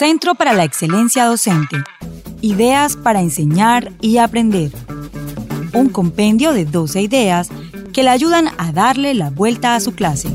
Centro para la Excelencia Docente. Ideas para enseñar y aprender. Un compendio de 12 ideas que le ayudan a darle la vuelta a su clase.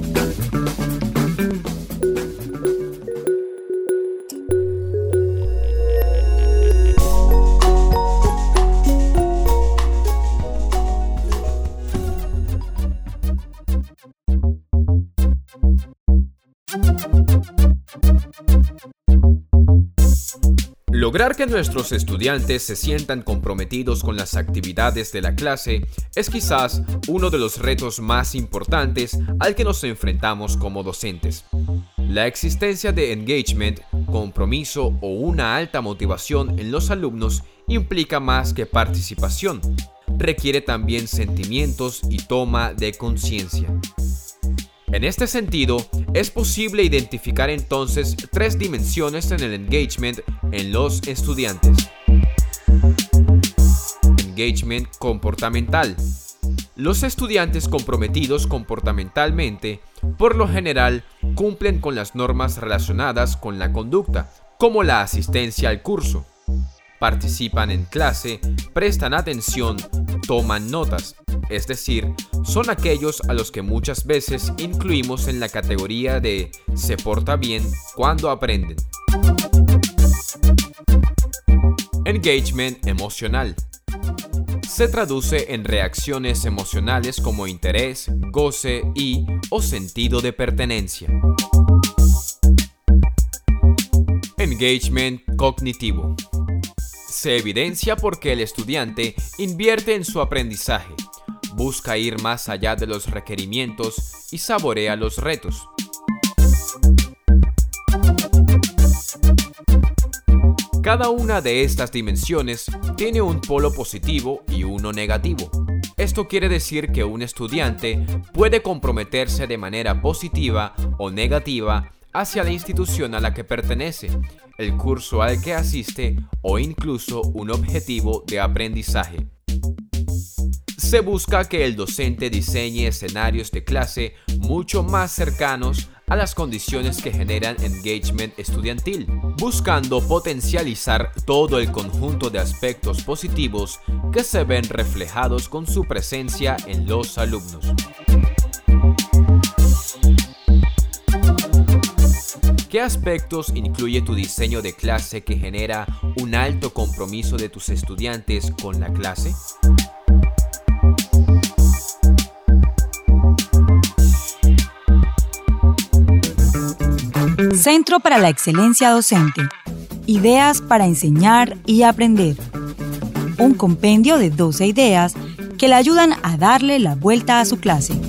Lograr que nuestros estudiantes se sientan comprometidos con las actividades de la clase es quizás uno de los retos más importantes al que nos enfrentamos como docentes. La existencia de engagement, compromiso o una alta motivación en los alumnos implica más que participación. Requiere también sentimientos y toma de conciencia. En este sentido, es posible identificar entonces 3 dimensiones en el engagement en los estudiantes. Engagement comportamental. Los estudiantes comprometidos comportamentalmente, por lo general, cumplen con las normas relacionadas con la conducta, como la asistencia al curso. Participan en clase, prestan atención, toman notas. Es decir, son aquellos a los que muchas veces incluimos en la categoría de se porta bien cuando aprenden. Engagement emocional. Se traduce en reacciones emocionales como interés, goce o sentido de pertenencia. Engagement cognitivo. Se evidencia porque el estudiante invierte en su aprendizaje, busca ir más allá de los requerimientos y saborea los retos. Cada una de estas dimensiones tiene un polo positivo y uno negativo. Esto quiere decir que un estudiante puede comprometerse de manera positiva o negativa hacia la institución a la que pertenece, el curso al que asiste o incluso un objetivo de aprendizaje. Se busca que el docente diseñe escenarios de clase mucho más cercanos a las condiciones que generan engagement estudiantil, buscando potencializar todo el conjunto de aspectos positivos que se ven reflejados con su presencia en los alumnos. ¿Qué aspectos incluye tu diseño de clase que genera un alto compromiso de tus estudiantes con la clase? Centro para la Excelencia Docente. Ideas para enseñar y aprender. Un compendio de 12 ideas que le ayudan a darle la vuelta a su clase.